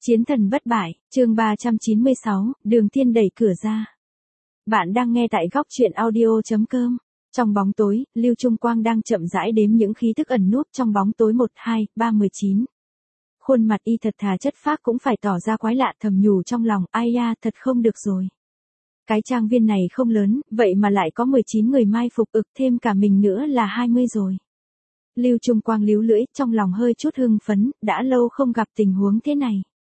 Chiến thần bất bại, chương 396, Đường Thiên đẩy cửa ra. Bạn đang nghe tại góc truyện audio.com. Trong bóng tối, Lưu Trung Quang đang chậm rãi đếm những khí thức ẩn núp trong bóng tối 1, 2, 3, 19. Khuôn mặt y thật thà chất phác cũng phải tỏ ra quái lạ, thầm nhủ trong lòng, ai da, thật không được rồi. Cái trang viên này không lớn, vậy mà lại có 19 người mai phục, thêm cả mình nữa là 20 rồi. Lưu Trung Quang líu lưỡi, trong lòng hơi chút hưng phấn, đã lâu không gặp tình huống thế này.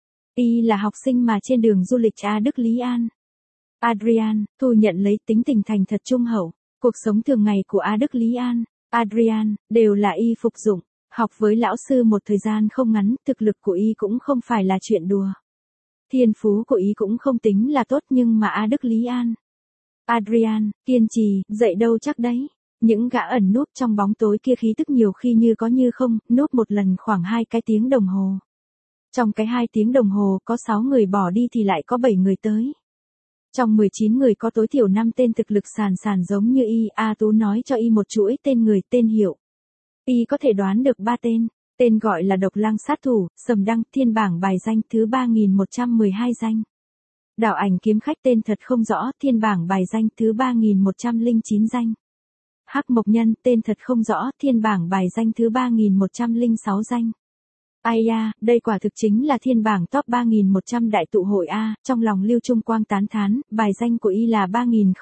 Y là học sinh mà trên đường du lịch A Đức Lý An. Adrian, thu nhận lấy tính tình thành thật trung hậu. Cuộc sống thường ngày của A Đức Lý An, Adrian, đều là y phục dụng. Học với lão sư một thời gian không ngắn, thực lực của y cũng không phải là chuyện đùa. Thiên phú của y cũng không tính là tốt nhưng mà A Đức Lý An. Adrian, kiên trì, dậy đâu chắc đấy. Những gã ẩn núp trong bóng tối kia khí tức nhiều khi như có như không, núp một lần khoảng 2 cái tiếng đồng hồ. Trong cái 2 tiếng đồng hồ có 6 người bỏ đi thì lại có 7 người tới. Trong 19 người có tối thiểu 5 tên thực lực sàn giống như y, A Tú nói cho y một chuỗi tên người, tên hiệu. Y có thể đoán được 3 tên, tên gọi là Độc Lang sát thủ, Sầm Đăng, Thiên bảng bài danh thứ 3112 danh. Đạo Ảnh kiếm khách tên thật không rõ, Thiên bảng bài danh thứ 3109 danh. Hắc Mộc Nhân tên thật không rõ, Thiên bảng bài danh thứ 3106 danh. Ai da, đây quả thực chính là thiên bảng top 3100 đại tụ hội A, trong lòng Lưu Trung Quang tán thán, bài danh của y là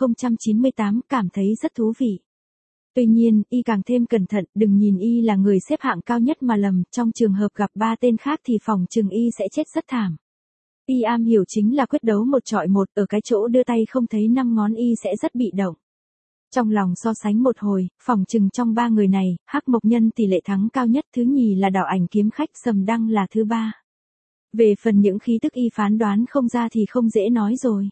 3098, cảm thấy rất thú vị. Tuy nhiên, y càng thêm cẩn thận, đừng nhìn y là người xếp hạng cao nhất mà lầm, trong trường hợp gặp 3 tên khác thì phòng chừng y sẽ chết rất thảm. Y am hiểu chính là quyết đấu một chọi một, ở cái chỗ đưa tay không thấy 5 ngón y sẽ rất bị động. Trong lòng so sánh một hồi, phòng chừng trong 3 người này, Hắc Mộc Nhân tỷ lệ thắng cao nhất, thứ nhì là Đạo Ảnh kiếm khách, Sầm Đăng là thứ 3. Về phần những khí tức y phán đoán không ra thì không dễ nói rồi.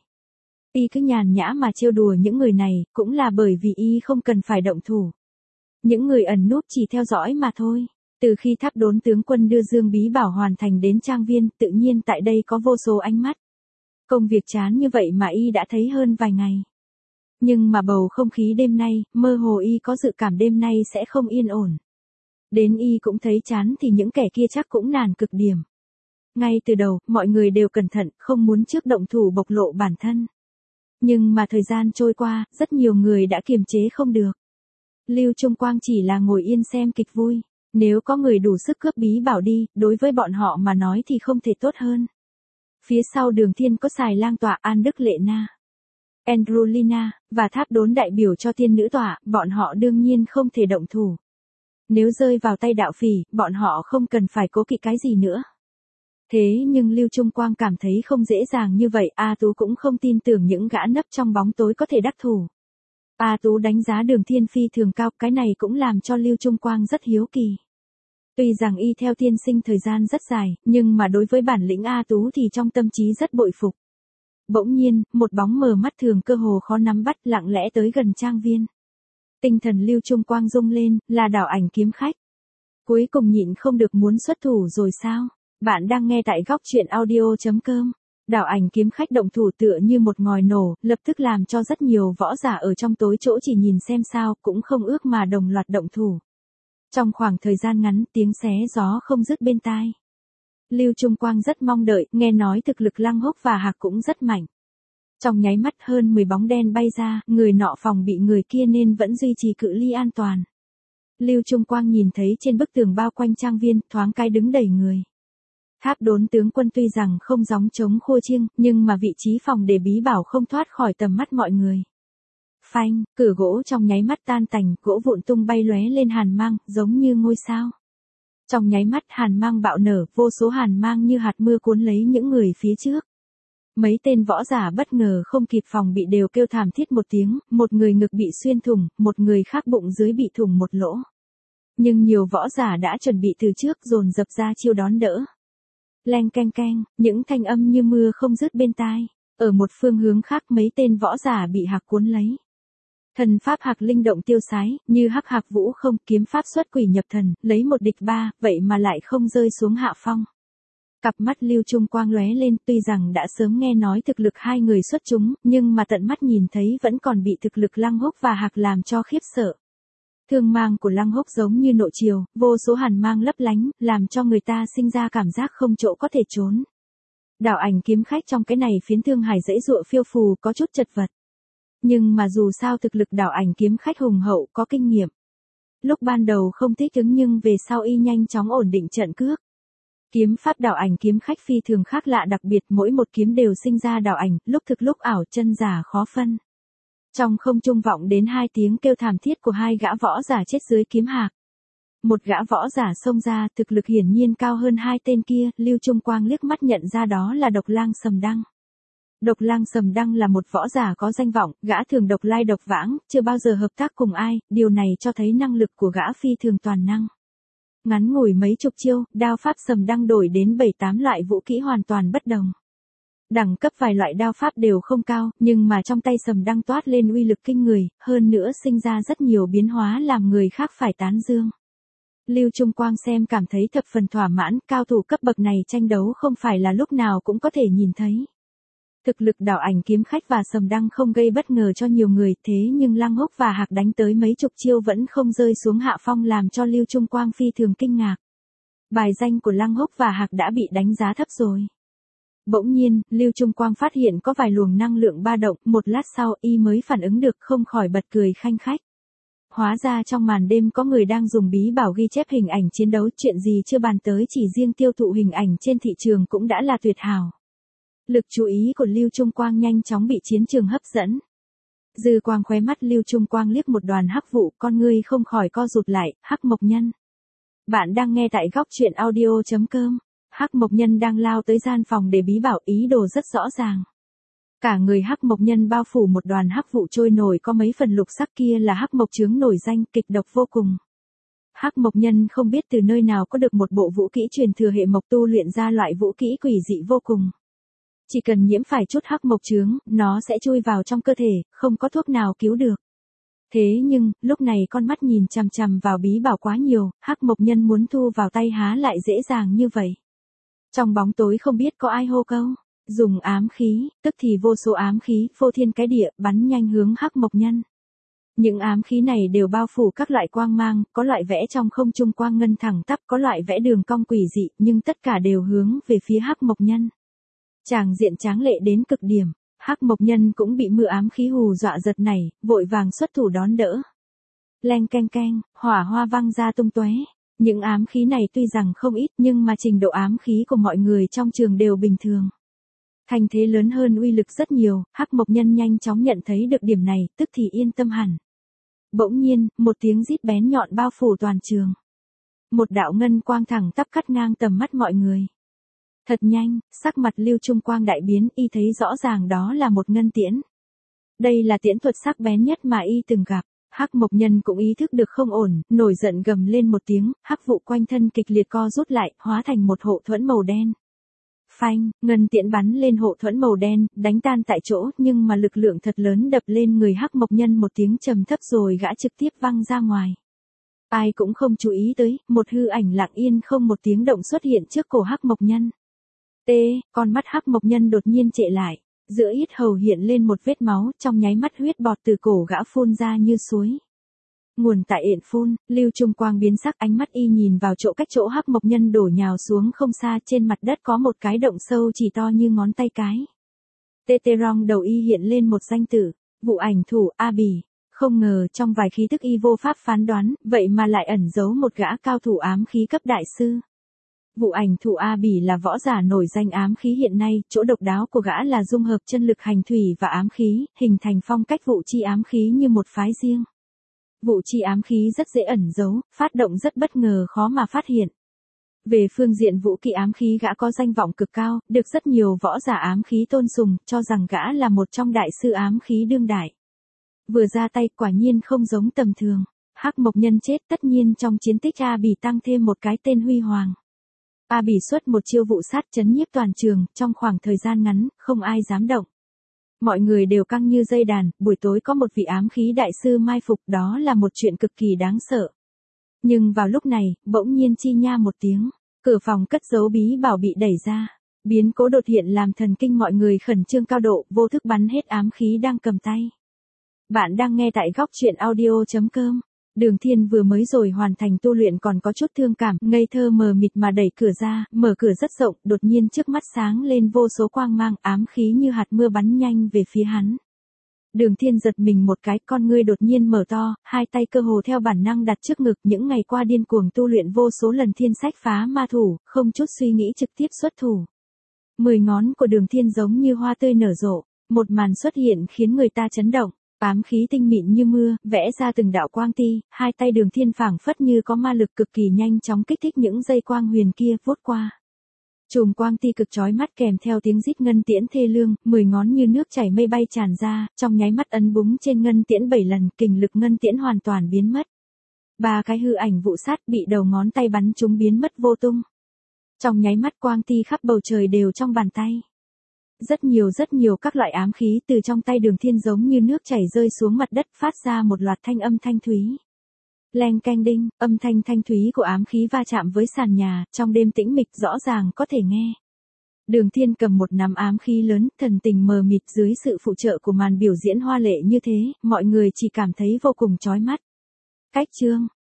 Y cứ nhàn nhã mà trêu đùa những người này, cũng là bởi vì y không cần phải động thủ. Những người ẩn núp chỉ theo dõi mà thôi. Từ khi Tháp Đốn tướng quân đưa Dương Bí Bảo hoàn thành đến trang viên, tự nhiên tại đây có vô số ánh mắt. Công việc chán như vậy mà y đã thấy hơn vài ngày. Nhưng mà bầu không khí đêm nay, mơ hồ y có dự cảm đêm nay sẽ không yên ổn. Đến y cũng thấy chán thì những kẻ kia chắc cũng nản cực điểm. Ngay từ đầu, mọi người đều cẩn thận, không muốn trước động thủ bộc lộ bản thân. Nhưng mà thời gian trôi qua, rất nhiều người đã kiềm chế không được. Lưu Trung Quang chỉ là ngồi yên xem kịch vui. Nếu có người đủ sức cướp Bí Bảo đi, đối với bọn họ mà nói thì không thể tốt hơn. Phía sau Đường Thiên có Xài Lang tọa, An Đức Lệ Na, Androlina, và Tháp Đốn đại biểu cho Thiên Nữ tọa, bọn họ đương nhiên không thể động thủ. Nếu rơi vào tay đạo phỉ, bọn họ không cần phải cố kỵ cái gì nữa. Thế nhưng Lưu Trung Quang cảm thấy không dễ dàng như vậy, A Tú cũng không tin tưởng những gã nấp trong bóng tối có thể đắc thủ. A Tú đánh giá Đường Thiên phi thường cao, cái này cũng làm cho Lưu Trung Quang rất hiếu kỳ. Tuy rằng y theo tiên sinh thời gian rất dài, nhưng mà đối với bản lĩnh A Tú thì trong tâm trí rất bội phục. Bỗng nhiên, một bóng mờ mắt thường cơ hồ khó nắm bắt lặng lẽ tới gần trang viên. Tinh thần Lưu Trung Quang rung lên, là Đạo Ảnh kiếm khách. Cuối cùng nhịn không được muốn xuất thủ rồi sao? Bạn đang nghe tại góc truyện audio.com. Đạo Ảnh kiếm khách động thủ tựa như một ngòi nổ, lập tức làm cho rất nhiều võ giả ở trong tối chỗ chỉ nhìn xem sao, cũng không ước mà đồng loạt động thủ. Trong khoảng thời gian ngắn, tiếng xé gió không dứt bên tai. Lưu Trung Quang rất mong đợi, nghe nói thực lực Lăng Hốc và Hạc cũng rất mạnh. Trong nháy mắt hơn 10 bóng đen bay ra, người nọ phòng bị người kia nên vẫn duy trì cự ly an toàn. Lưu Trung Quang nhìn thấy trên bức tường bao quanh trang viên, thoáng cái đứng đầy người. Tháp Đốn tướng quân tuy rằng không gióng trống khua chiêng, nhưng mà vị trí phòng để Bí Bảo không thoát khỏi tầm mắt mọi người. Phanh, cửa gỗ trong nháy mắt tan tành, gỗ vụn tung bay lóe lên hàn mang, giống như ngôi sao. Trong nháy mắt hàn mang bạo nở, vô số hàn mang như hạt mưa cuốn lấy những người phía trước. Mấy tên võ giả bất ngờ không kịp phòng bị đều kêu thảm thiết một tiếng, một người ngực bị xuyên thủng, một người khác bụng dưới bị thủng một lỗ. Nhưng nhiều võ giả đã chuẩn bị từ trước dồn dập ra chiêu đón đỡ. Leng keng keng, những thanh âm như mưa không dứt bên tai. Ở một phương hướng khác mấy tên võ giả bị Hạc cuốn lấy. Thần pháp Hạc linh động tiêu sái, như hắc hạc vũ không, kiếm pháp xuất quỷ nhập thần, lấy một địch 3, vậy mà lại không rơi xuống hạ phong. Cặp mắt Lưu Trung Quang lóe lên, tuy rằng đã sớm nghe nói thực lực hai người xuất chúng, nhưng mà tận mắt nhìn thấy vẫn còn bị thực lực Lăng Hốc và Hạc làm cho khiếp sợ. Thương mang của Lăng Hốc giống như nộ triều, vô số hàn mang lấp lánh, làm cho người ta sinh ra cảm giác không chỗ có thể trốn. Đạo ảnh kiếm khách trong cái này phiến thương hải dãy dụa phiêu phù có chút chật vật. Nhưng mà dù sao thực lực đạo ảnh kiếm khách hùng hậu có kinh nghiệm. Lúc ban đầu không thích ứng nhưng về sau y nhanh chóng ổn định trận cước. Kiếm pháp đạo ảnh kiếm khách phi thường khác lạ đặc biệt mỗi một kiếm đều sinh ra đạo ảnh, lúc thực lúc ảo chân giả khó phân. Trong không trung vọng đến hai tiếng kêu thảm thiết của hai gã võ giả chết dưới kiếm hạc. Một gã võ giả xông ra thực lực hiển nhiên cao hơn hai tên kia, Lưu Trung Quang liếc mắt nhận ra đó là Độc Lang Sầm Đăng. Độc Lang Sầm Đăng là một võ giả có danh vọng, gã thường độc lai độc vãng, chưa bao giờ hợp tác cùng ai, điều này cho thấy năng lực của gã phi thường toàn năng. Ngắn ngủi mấy chục chiêu, đao pháp Sầm Đăng đổi đến 7-8 loại vũ kỹ hoàn toàn bất đồng. Đẳng cấp vài loại đao pháp đều không cao, nhưng mà trong tay Sầm Đăng toát lên uy lực kinh người, hơn nữa sinh ra rất nhiều biến hóa làm người khác phải tán dương. Lưu Trung Quang xem cảm thấy thập phần thỏa mãn, cao thủ cấp bậc này tranh đấu không phải là lúc nào cũng có thể nhìn thấy. Thực lực đạo ảnh kiếm khách và Sầm Đăng không gây bất ngờ cho nhiều người, thế nhưng Lăng Húc và Hạc đánh tới mấy chục chiêu vẫn không rơi xuống hạ phong làm cho Lưu Trung Quang phi thường kinh ngạc. Bài danh của Lăng Húc và Hạc đã bị đánh giá thấp rồi. Bỗng nhiên, Lưu Trung Quang phát hiện có vài luồng năng lượng ba động, một lát sau y mới phản ứng được không khỏi bật cười khanh khách. Hóa ra trong màn đêm có người đang dùng bí bảo ghi chép hình ảnh chiến đấu, chuyện gì chưa bàn tới chỉ riêng tiêu thụ hình ảnh trên thị trường cũng đã là tuyệt hảo. Lực chú ý của Lưu Trung Quang nhanh chóng bị chiến trường hấp dẫn. Dư quang khóe mắt Lưu Trung Quang liếc một đoàn hắc vụ, con ngươi không khỏi co rụt lại, Hắc Mộc Nhân. Bạn đang nghe tại góc truyện audio.com. Hắc Mộc Nhân đang lao tới gian phòng để bí bảo, ý đồ rất rõ ràng. Cả người Hắc Mộc Nhân bao phủ một đoàn hắc vụ trôi nổi có mấy phần lục sắc kia là hắc mộc chướng nổi danh kịch độc vô cùng. Hắc Mộc Nhân không biết từ nơi nào có được một bộ vũ kỹ truyền thừa hệ mộc tu luyện ra loại vũ kỹ quỷ dị vô cùng. Chỉ cần nhiễm phải chút hắc mộc chướng, nó sẽ chui vào trong cơ thể, không có thuốc nào cứu được. Thế nhưng, lúc này con mắt nhìn chằm chằm vào bí bảo quá nhiều, Hắc Mộc Nhân muốn thu vào tay há lại dễ dàng như vậy. Trong bóng tối không biết có ai hô câu, dùng ám khí, tức thì vô số ám khí, phô thiên cái địa, bắn nhanh hướng Hắc Mộc Nhân. Những ám khí này đều bao phủ các loại quang mang, có loại vẽ trong không trung quang ngân thẳng tắp, có loại vẽ đường cong quỷ dị, nhưng tất cả đều hướng về phía Hắc Mộc Nhân. Tràng diện tráng lệ đến cực điểm, Hắc Mộc Nhân cũng bị mưa ám khí hù dọa giật nảy, vội vàng xuất thủ đón đỡ. Leng keng keng, hỏa hoa văng ra tung tóe. Những ám khí này tuy rằng không ít nhưng mà trình độ ám khí của mọi người trong trường đều bình thường. Thành thế lớn hơn uy lực rất nhiều, Hắc Mộc Nhân nhanh chóng nhận thấy được điểm này, tức thì yên tâm hẳn. Bỗng nhiên, một tiếng rít bén nhọn bao phủ toàn trường. Một đạo ngân quang thẳng tắp cắt ngang tầm mắt mọi người. Thật nhanh, sắc mặt Lưu Trung Quang đại biến, y thấy rõ ràng đó là một ngân tiễn. Đây là tiễn thuật sắc bén nhất mà y từng gặp. Hắc Mộc Nhân cũng ý thức được không ổn, nổi giận gầm lên một tiếng, hắc vụ quanh thân kịch liệt co rút lại, hóa thành một hộ thuẫn màu đen. Phanh, ngân tiễn bắn lên hộ thuẫn màu đen, đánh tan tại chỗ, nhưng mà lực lượng thật lớn đập lên người Hắc Mộc Nhân một tiếng trầm thấp rồi gã trực tiếp văng ra ngoài. Ai cũng không chú ý tới, một hư ảnh lặng yên không một tiếng động xuất hiện trước cổ Hắc Mộc Nhân. Con mắt Hắc Mộc Nhân đột nhiên trệ lại, giữa yết hầu hiện lên một vết máu, trong nháy mắt huyết bọt từ cổ gã phun ra như suối. Nguồn tại yện phun, Lưu Trung Quang biến sắc, ánh mắt y nhìn vào cách chỗ Hắc Mộc Nhân đổ nhào xuống không xa, trên mặt đất có một cái động sâu chỉ to như ngón tay cái. Teterong đầu y hiện lên một danh tử, vụ ảnh thủ A Bỉ. Không ngờ trong vài khí tức y vô pháp phán đoán, vậy mà lại ẩn giấu một gã cao thủ ám khí cấp đại sư. Vụ ảnh thủ A Bỉ là võ giả nổi danh ám khí hiện nay, chỗ độc đáo của gã là dung hợp chân lực hành thủy và ám khí, hình thành phong cách vụ chi ám khí như một phái riêng. Vụ chi ám khí rất dễ ẩn giấu, phát động rất bất ngờ khó mà phát hiện. Về phương diện vũ kỹ ám khí gã có danh vọng cực cao, được rất nhiều võ giả ám khí tôn sùng, cho rằng gã là một trong đại sư ám khí đương đại. Vừa ra tay quả nhiên không giống tầm thường. Hắc Mộc Nhân chết, tất nhiên trong chiến tích A Bỉ tăng thêm một cái tên huy hoàng. A Bỉ xuất một chiêu vụ sát chấn nhiếp toàn trường, trong khoảng thời gian ngắn, không ai dám động. Mọi người đều căng như dây đàn, buổi tối có một vị ám khí đại sư mai phục, đó là một chuyện cực kỳ đáng sợ. Nhưng vào lúc này, bỗng nhiên chi nha một tiếng, cửa phòng cất giấu bí bảo bị đẩy ra. Biến cố đột hiện làm thần kinh mọi người khẩn trương cao độ, vô thức bắn hết ám khí đang cầm tay. Bạn đang nghe tại góc truyện audio.com. Đường Thiên vừa mới rồi hoàn thành tu luyện còn có chút thương cảm, ngây thơ mờ mịt mà đẩy cửa ra, mở cửa rất rộng, đột nhiên trước mắt sáng lên vô số quang mang, ám khí như hạt mưa bắn nhanh về phía hắn. Đường Thiên giật mình một cái, con ngươi đột nhiên mở to, hai tay cơ hồ theo bản năng đặt trước ngực, những ngày qua điên cuồng tu luyện vô số lần thiên sách phá ma thủ, không chút suy nghĩ trực tiếp xuất thủ. 10 ngón của Đường Thiên giống như hoa tươi nở rộ, một màn xuất hiện khiến người ta chấn động. Ám khí tinh mịn như mưa, vẽ ra từng đạo quang ti, hai tay Đường Thiên phảng phất như có ma lực cực kỳ nhanh chóng kích thích những dây quang huyền kia vút qua. Chùm quang ti cực chói mắt kèm theo tiếng rít ngân tiễn thê lương, 10 ngón như nước chảy mây bay tràn ra, trong nháy mắt ấn búng trên ngân tiễn 7 lần, kình lực ngân tiễn hoàn toàn biến mất. 3 cái hư ảnh vụ sát bị đầu ngón tay bắn trúng biến mất vô tung. Trong nháy mắt quang ti khắp bầu trời đều trong bàn tay. Rất nhiều các loại ám khí từ trong tay Đường Thiên giống như nước chảy rơi xuống mặt đất, phát ra một loạt thanh âm thanh thúy. Leng keng đinh, âm thanh thanh thúy của ám khí va chạm với sàn nhà, trong đêm tĩnh mịch rõ ràng có thể nghe. Đường Thiên cầm một nắm ám khí lớn, thần tình mờ mịt dưới sự phụ trợ của màn biểu diễn hoa lệ như thế, mọi người chỉ cảm thấy vô cùng chói mắt. Cách chương